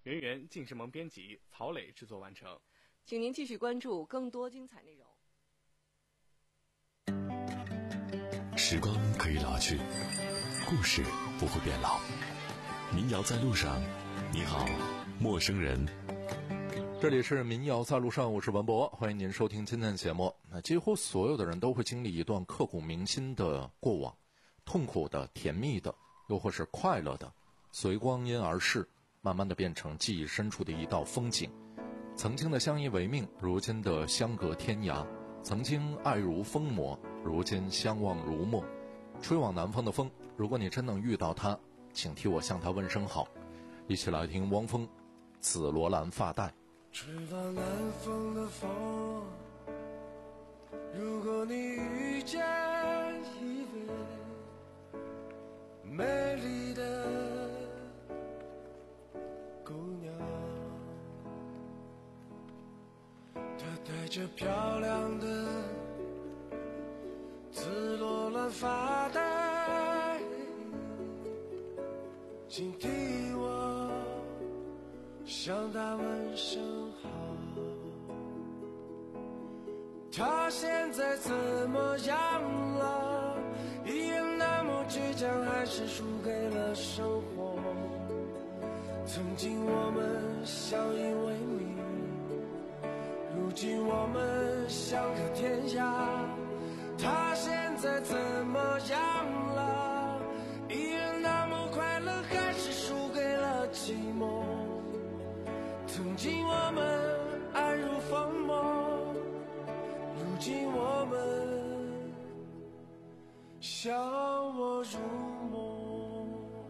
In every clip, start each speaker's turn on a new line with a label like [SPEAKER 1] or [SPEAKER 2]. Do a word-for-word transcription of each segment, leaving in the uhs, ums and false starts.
[SPEAKER 1] 圆圆、晋世萌编辑，曹磊制作完成。
[SPEAKER 2] 请您继续关注更多精彩内容。
[SPEAKER 3] 时光可以老去，故事不会变老。民谣在路上，你好，陌生人。
[SPEAKER 4] 这里是民谣在路上，我是文博，欢迎您收听今天的节目。那几乎所有的人都会经历一段刻骨铭心的过往，痛苦的、甜蜜的，又或是快乐的，随光阴而逝，慢慢的变成记忆深处的一道风景。曾经的相依为命，如今的相隔天涯；曾经爱如疯魔，如今相忘如沫。吹往南方的风，如果你真能遇到他，请替我向他问声好。一起来听汪峰《紫罗兰发带》。
[SPEAKER 5] 吹往南方的风，如果你遇见一位美丽的姑娘，她戴着漂亮的紫罗兰发带，请替我向她问声好。她现在怎么样了？依然那么倔强，还是输给了生活？曾经我们相依为命，如今我们相隔天涯。她现在怎么样了？依然那么快乐，还是输给了寂寞？曾经我们爱如疯魔，如今我们相忘如梦。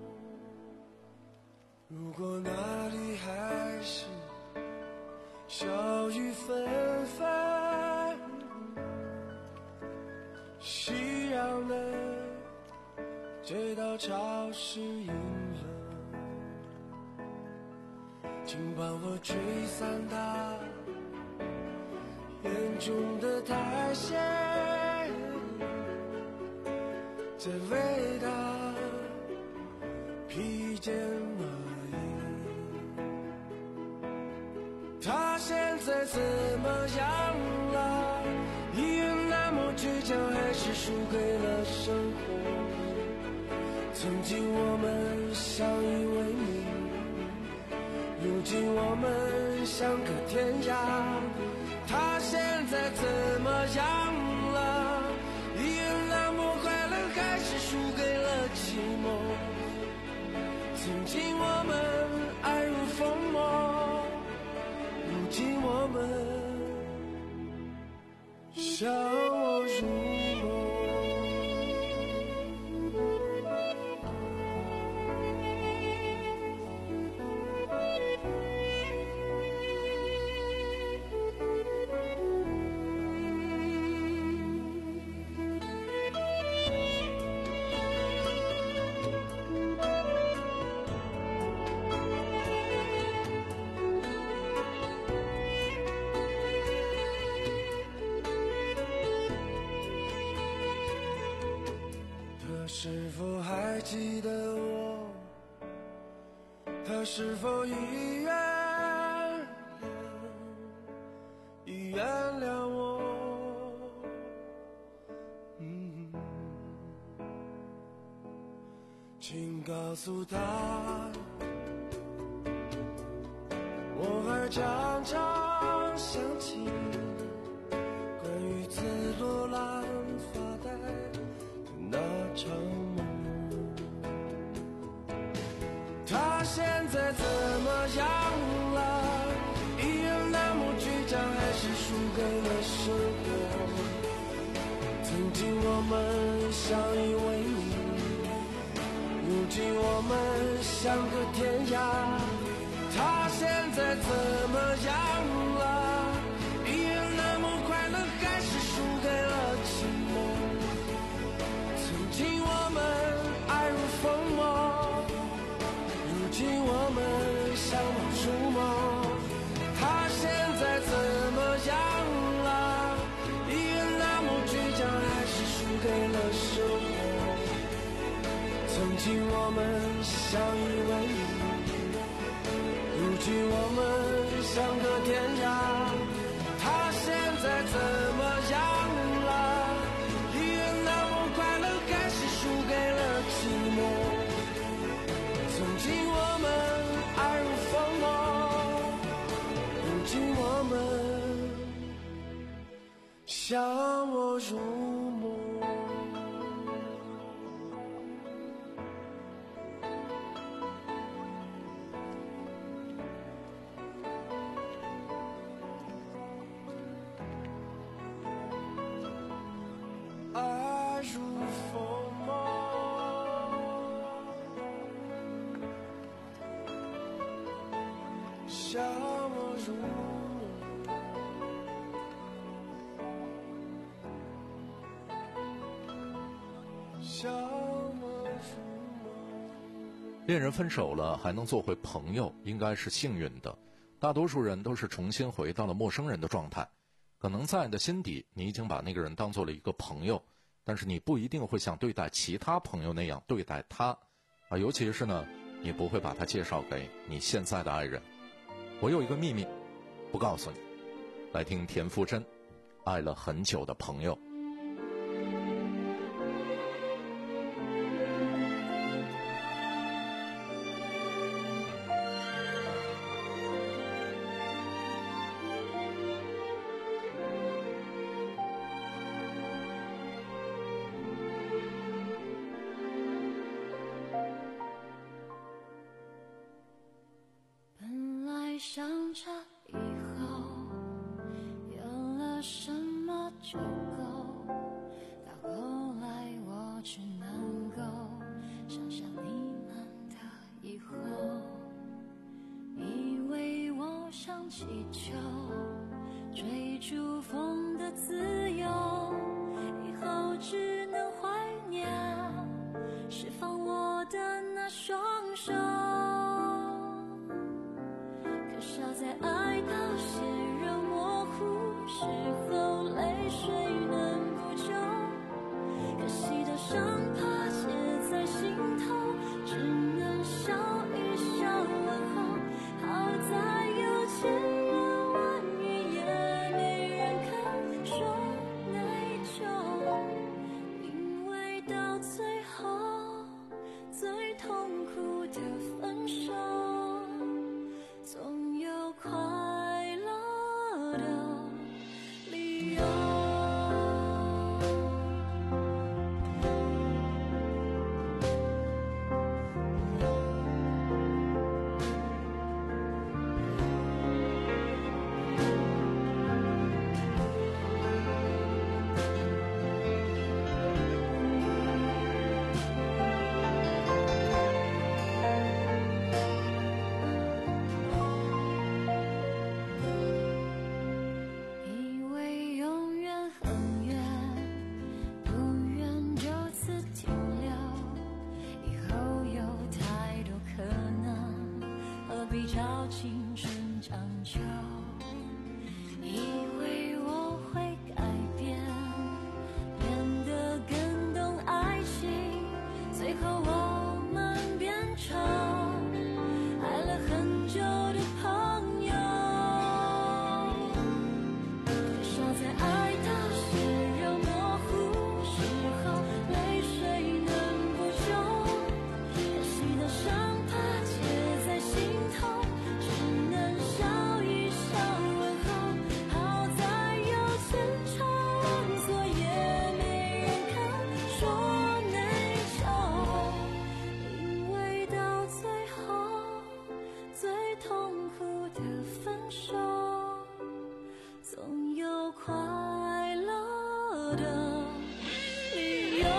[SPEAKER 5] 如果那里还是小雨纷纷，夕阳的街道潮湿阴冷，请帮我吹散它眼中的苔藓，再为它披件暖衣。它现在怎么样了？依然那么倔强，还是输给了生活？曾经我们相依为命，如今我们相隔天涯。他现在怎么样了？依然那么快乐，还是输给了寂寞？曾经我们爱如疯魔，如今我们相忘如梦。是否还记得我？他是否已原谅，已原谅我？嗯，请告诉他，我还常常想起关于紫罗兰发带那场梦。他现在怎么样了？依然那么倔强，还是输给了生活？曾经我们相依为命，如今我们相隔天涯。他现在怎么样了？依然那么快乐，还是输给了寂寞？曾经我们爱如疯魔，如今我们相忘如梦。他现在怎么样了？依然那么倔强，还是输给了生活？曾经我们相依为命，如经我们相隔天涯，他现在怎么样了？依然那么快乐，还是输给了寂寞？曾经我们爱如疯魔，如今我们像我如梦。爱如疯魔，像我如梦，像我如梦。
[SPEAKER 4] 恋人分手了还能做回朋友，应该是幸运的。大多数人都是重新回到了陌生人的状态。可能在你的心底，你已经把那个人当做了一个朋友，但是你不一定会像对待其他朋友那样对待他，啊，尤其是呢，你不会把他介绍给你现在的爱人。我有一个秘密，不告诉你。来听田馥甄，爱了很久的朋友。
[SPEAKER 6] 想着以后有了什么就够，到后来我只能够想象你们的以后，以为我想祈求追逐风的自由，以后只能怀念释放我的那双手，少在爱到血肉模糊时候，泪水能补救，可惜的伤疤结在心头，只能笑一笑问候。好在有千言万语也没人肯说内疚，因为到最后最痛苦的分手，总有快乐的理由。照青春长久，以为我会改变，变得更懂爱情，最后我们变成爱了很久的朋友。少在爱到血肉模糊时候，泪水能补救，可惜的伤疤结在心头，只能笑一笑问候。好在有千差万错，也没人肯说内疚，因为到最后最痛苦的分手，总有快乐的理由。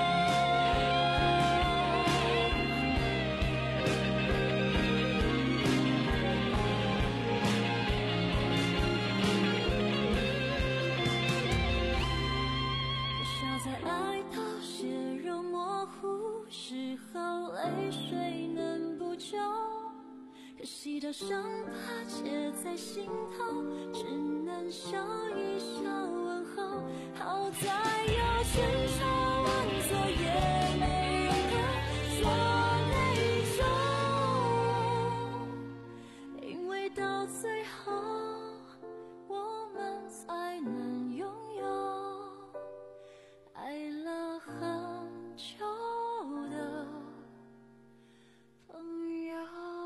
[SPEAKER 6] 少在爱到血肉模糊时候，泪水能补救，可惜的伤疤结在心头，只能笑一笑问候。好在有千差万错，也没人肯说内疚，因爱到最后，我们才能拥有爱了很久的朋友。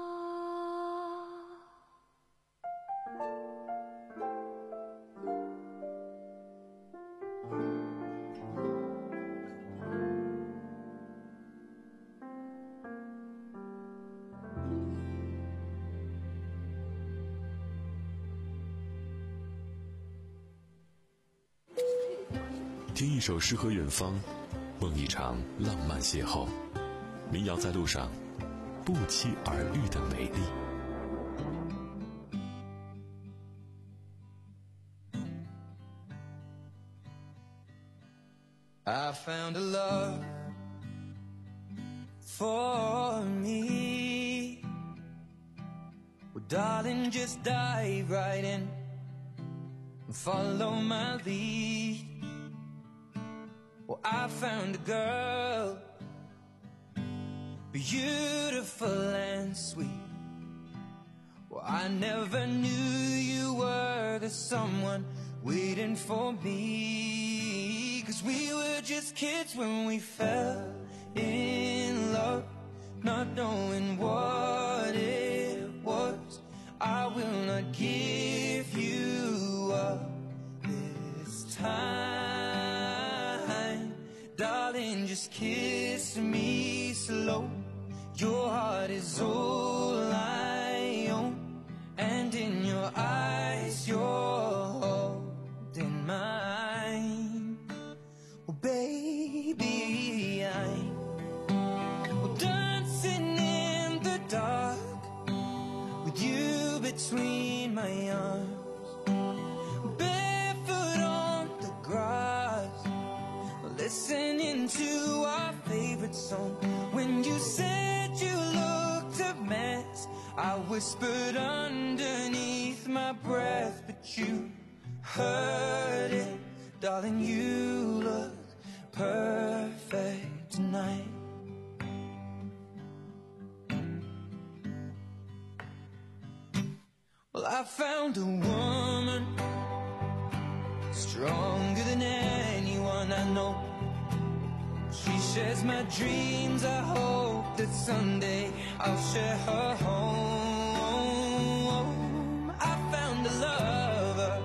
[SPEAKER 3] 听一首诗和远方，梦一场浪漫邂逅。民谣在路上，不期而遇的美丽。
[SPEAKER 5] I found a love for me. Well, darling, just dive right in and follow my lead. Well, I found a girl, beautiful and sweet. Well, I never knew you were the someone waiting for me. 'Cause we were just kids when we fell in love, not knowing what it was. I will not give you up this time. Darling, just kiss me slow. Your heart is all I own, and in your eyes you're holding mine. Oh baby, I'm well, dancing in the dark with you between my arms, barefoot on the grass, listening to our favorite song. When you said you looked a mess, I whispered underneath my breath, but you heard it. Darling, you look perfect tonight. Well, I found a woman stronger than anyone I know. She shares my dreams. I hope that someday I'll share her home. I found a lover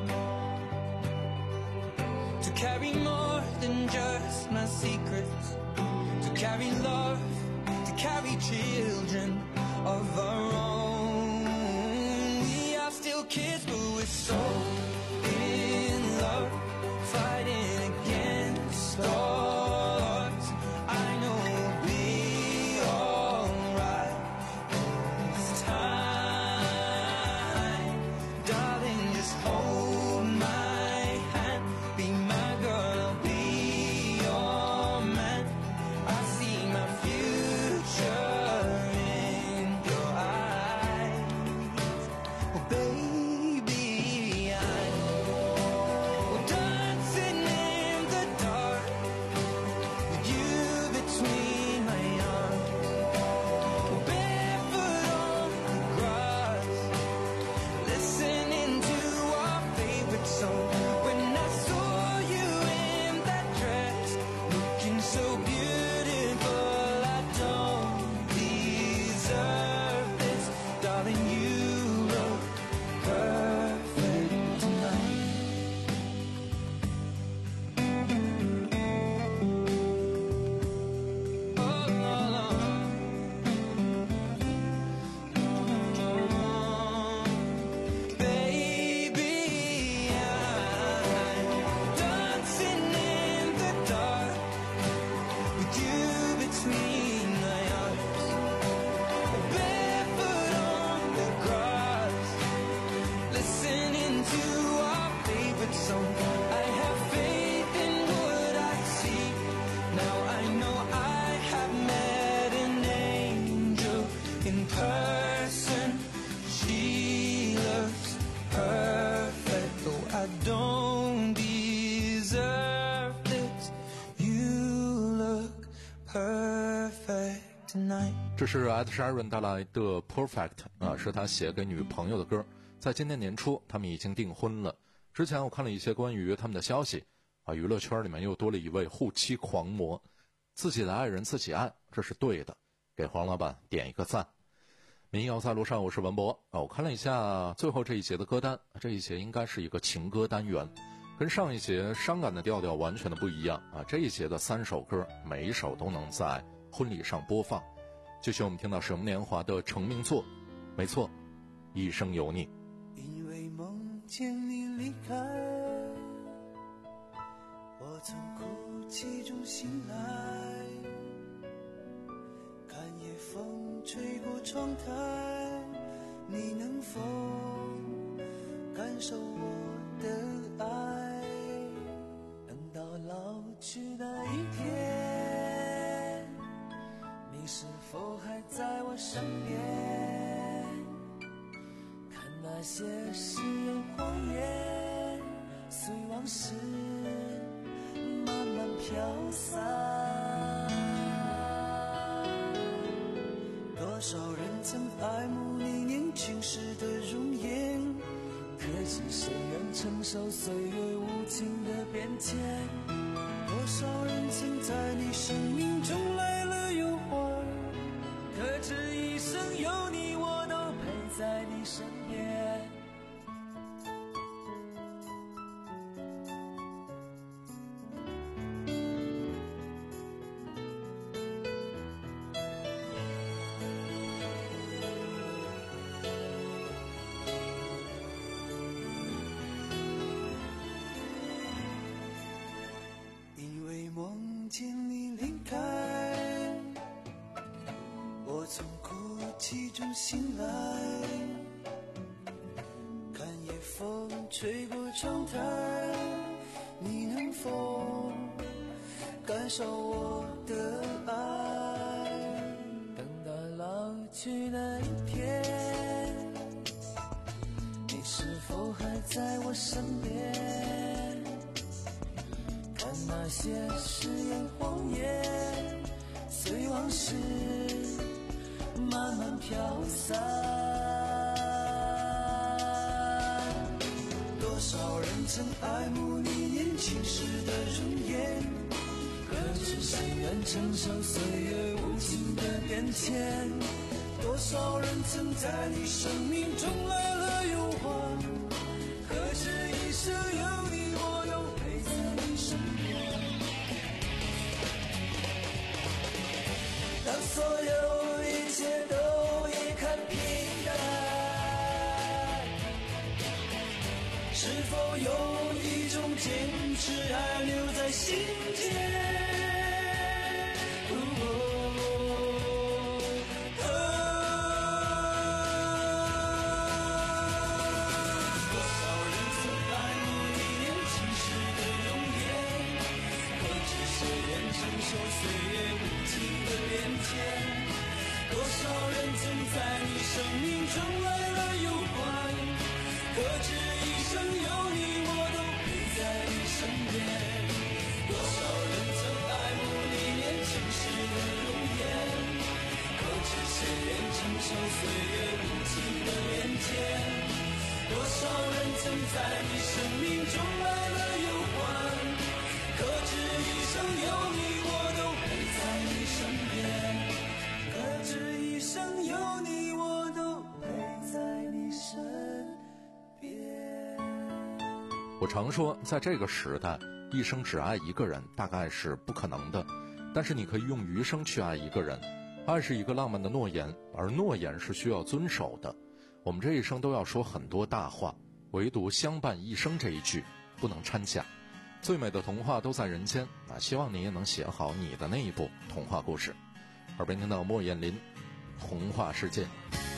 [SPEAKER 5] to carry more than just my secrets, to carry love, to carry children of our own. We are still kids, but we're so in love, fighting against all odds. I know we'll be alright this time. Darling, just hold my hand, be my girl, I'll be your man. I see my future in your eyes. Oh baby, I'm dancing in the dark with you between my arms, barefoot on the grass, listening to our favorite song. When I saw you in that dress, looking so beautiful, I don't deserve this. Darling, you look perfect tonight. Oh, baby, I'm dancing in the dark with you between my arms, barefoot on the grass, listening to our favorite song. I have faith in what I see. Now I know I have met an angel in person. She looks perfect, though I don't deserve this. You look perfect tonight.
[SPEAKER 4] 这是 Ed Sheeran 带来的 Perfect 啊， 是他写给女朋友的歌。在今年年初，他们已经订婚了。之前我看了一些关于他们的消息，啊，娱乐圈里面又多了一位护妻狂魔，自己的爱人自己爱，这是对的，给黄老板点一个赞。民谣在路上，我是文博啊。我看了一下最后这一节的歌单，这一节应该是一个情歌单元，跟上一节伤感的调调完全的不一样啊。这一节的三首歌，每一首都能在婚礼上播放。继续我们听到什么年华的成名作，没错，一生有你。
[SPEAKER 5] 因为梦见你离开，我从哭泣中醒来，看夜风吹过窗台，你能否感受我的爱？等到老去那一天，你是否还在我身边？看那些誓言谎言，随往事慢慢飘散。多少人曾爱慕你年轻时的容颜，可惜谁愿承受岁月无情的变迁？多少人曾在你生命中来了又还，可知一生有你，我都陪在你身边。因为梦见你离开，我从哭泣中醒来，看夜风吹过窗台，你能否感受我的爱？等到老去那一天，你是否还在我身边？看那些誓言谎言，随往事慢慢飘散。多少人曾爱慕你年轻时的容颜，可知谁愿承受岁月无情的变迁？多少人曾在你生命中来了又还，可知一生有你，我都陪在你身边。当所有一切都已看平淡，是否有一种坚持还留在心间？多少人曾在你生命中来了又还，可知一生有你，我都陪在你身边。多少人曾爱慕你年轻时的容颜，可知谁愿承受岁月无情的变迁？多少人曾在你生命中来了又还，可知一生有你，我都陪在你身边。可知一生有你，我都陪在你身边。
[SPEAKER 4] 我常说，在这个时代，一生只爱一个人大概是不可能的，但是你可以用余生去爱一个人。爱是一个浪漫的诺言，而诺言是需要遵守的。我们这一生都要说很多大话，唯独相伴一生这一句不能掺假。最美的童话都在人间，那希望你也能写好你的那一部童话故事。耳边听到莫艳林童话世界。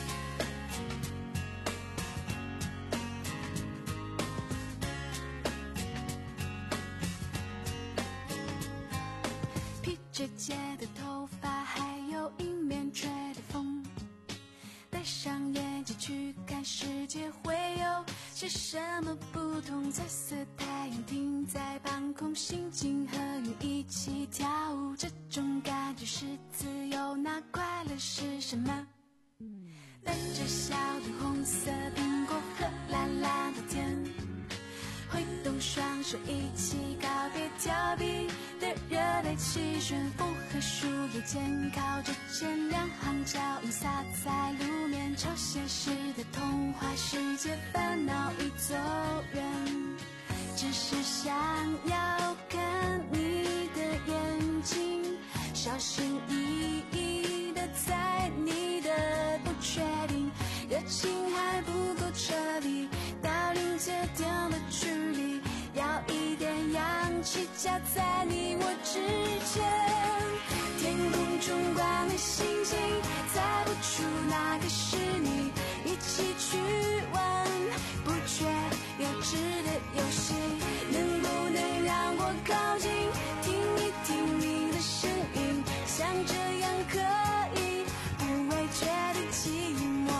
[SPEAKER 6] 披着结的头发，还有迎面吹的风，戴上眼镜去看世界，会有些什么不同？彩色太阳停在半空，心情和云一起跳舞，这种感觉是自由，那快乐是什么？ 带着笑的红色苹果和蓝蓝的天，挥动双手一起告别调皮的热带气旋，风和树叶间靠着肩，两行脚印洒在路面，抄写时的童话世界，烦恼已走远，只是想要看你的眼睛，小心翼翼的猜你的不确定，热情还不够彻底，到临界点的距离，要一点氧气夹在你我之间。天空中挂满星星，猜不出哪个是你，一起去玩不觉幼稚的游戏，能不能让我靠近，听一听你的声音，像这样可以不会觉得寂寞。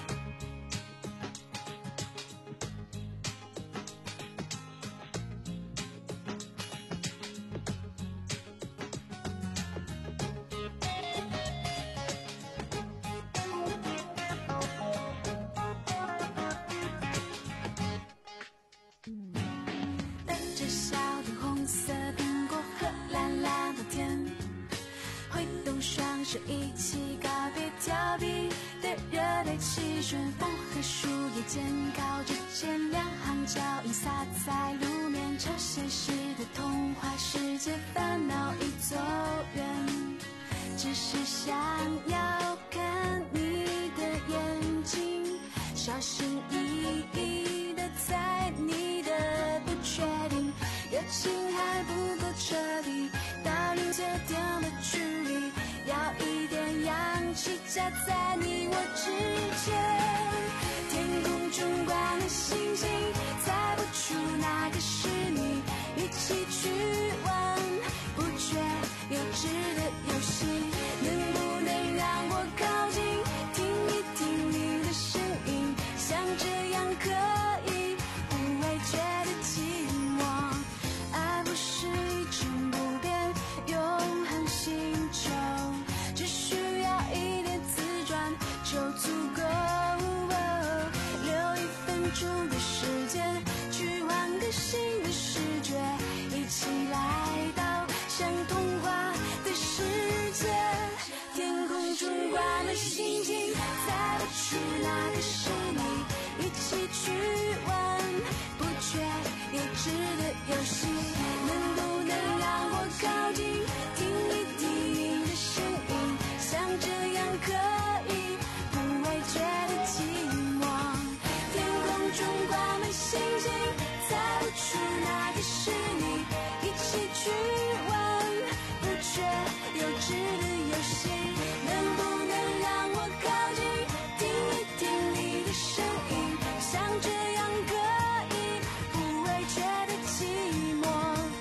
[SPEAKER 6] 带着笑的红色苹果和蓝蓝的天，挥动双手一起告别调皮的热带气旋，风和树叶间靠着肩，两行脚印洒在路面，抄写时的童话世界，烦恼已走远，只是想要看你的眼睛，小心翼翼的猜你的不确定，热情还不够彻底，到临界点的距离，要一点氧气夹在你我之间。天空中挂满星星，猜不出哪个是你，一起去玩不觉幼稚的游戏，能不能让我靠近，听一听你的声音，像这样可以不会觉得寂寞。爱不是一成不变永恒星球，只需要一点自转就足够，留一分钟的时间去换个新的视觉，一起来到像童话的世界。天空中挂满星星，猜不出哪个是你，一起去玩不觉幼稚的游戏，能不能让我靠近，听一听你的声音，像这样可以不会觉得寂寞。天空中挂满星星，猜不出哪个是你，一起去玩不觉幼稚的游戏，能不能让我靠近，听一听你的声音，像这样可以不会觉得寂寞。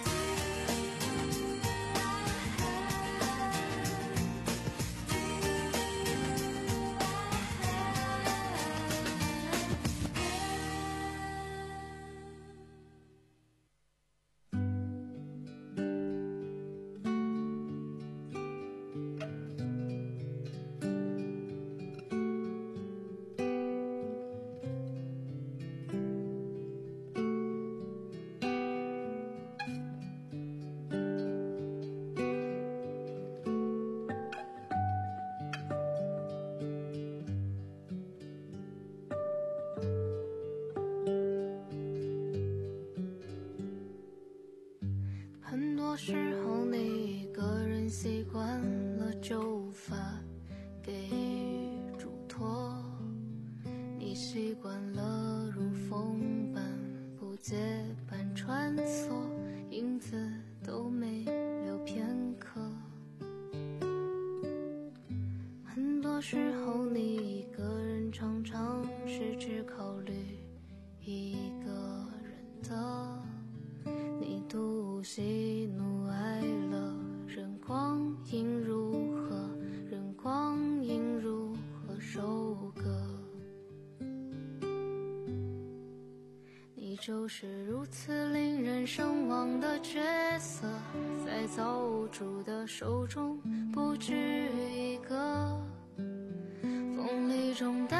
[SPEAKER 6] 很多时候你一个人习惯了就无法给予嘱托，你习惯了如风般不结伴穿梭，影子都没留片刻。很多时候你一个人常常是只考虑一个人的，你独喜怒哀乐，任光阴如何，任光阴如何收割。你就是如此令人神往的角色，在造物主的手中不止一个，锋利中带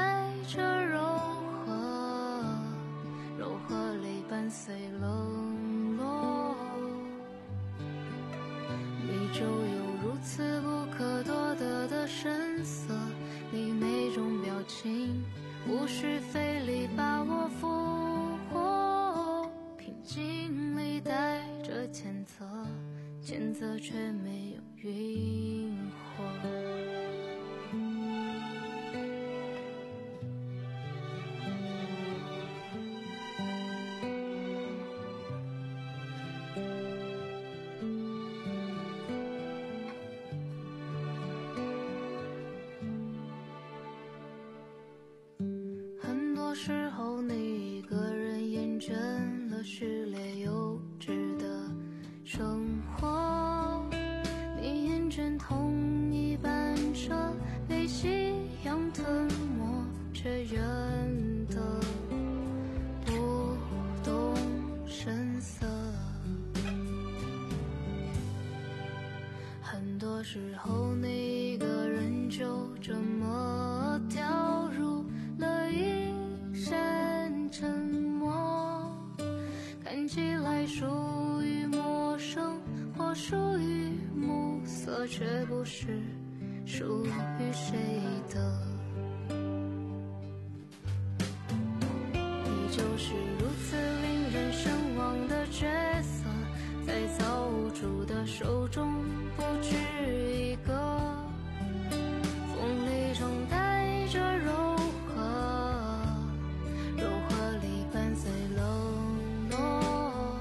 [SPEAKER 6] 费力把我俘获，平静里带着谴责，谴责却没有晕火。很多时候你一个人厌倦了序列幼稚的生活，你厌倦同一班车被夕阳吞没，却远得不动声色。很多时候你一个人就这么掉入了一身沉默，看起来属于陌生或属于暮色，却不是属于谁的。你就是如此令人神往的角色，在造物主的手中不止一个，锋利中带着柔和，柔和里伴随冷落。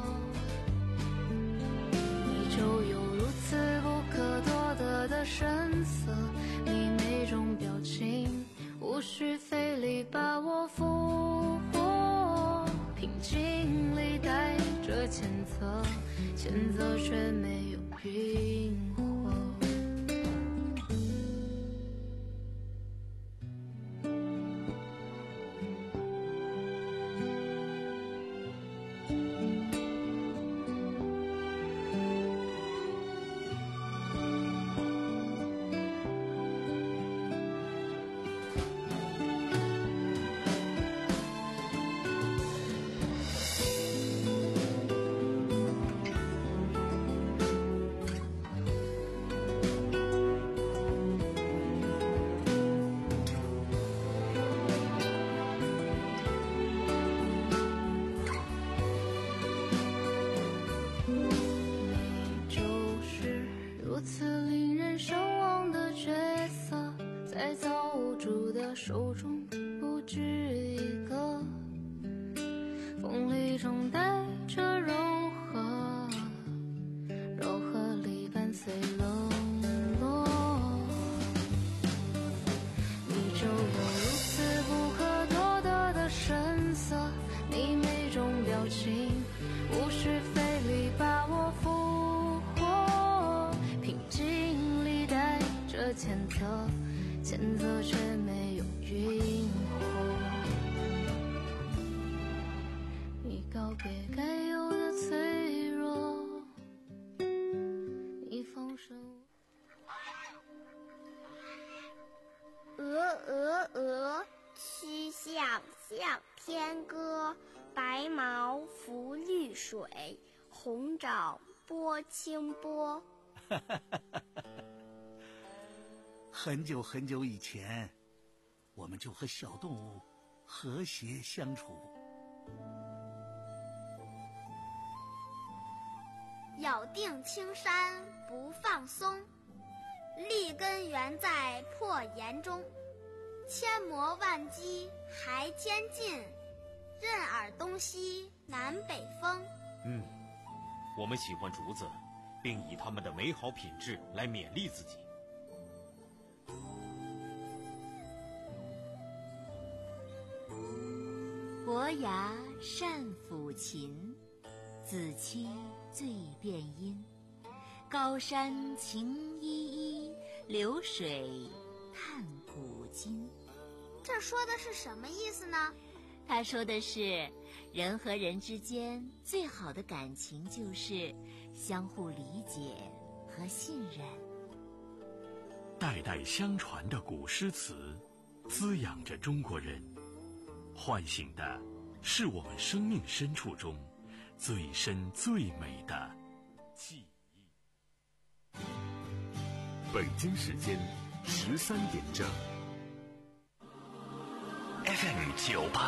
[SPEAKER 6] 你就有如此不可多得的神色，你每种表情无需费力把我俘获，平静里带着谴责，谴责却没有晕火。如此令人神往的角色，在造物主的手中不止一个，锋利中带着柔和，柔和里伴随冷落。你就有如此不可多得的神色，你每种表情无需费力把我俘获，平静里带着谴责，谴责却没有晕火。你告别该有的脆弱，你放生。
[SPEAKER 7] 鹅鹅鹅，曲项向天歌。白毛浮绿水，红掌拨清波。
[SPEAKER 8] 很久很久以前，我们就和小动物和谐相处。
[SPEAKER 7] 咬定青山不放松，立根原在破岩中。千磨万击还坚劲，任尔东西南北风。
[SPEAKER 9] 嗯，我们喜欢竹子，并以它们的美好品质来勉励自己。
[SPEAKER 10] 伯牙善抚琴，子期最辨音。高山晴依依，流水探古今。
[SPEAKER 7] 这说的是什么意思呢？
[SPEAKER 10] 他说的是，人和人之间最好的感情就是相互理解和信任。
[SPEAKER 3] 代代相传的古诗词，滋养着中国人，唤醒的是我们生命深处中最深最美的记忆。北京时间十三点正 ，F M 九八。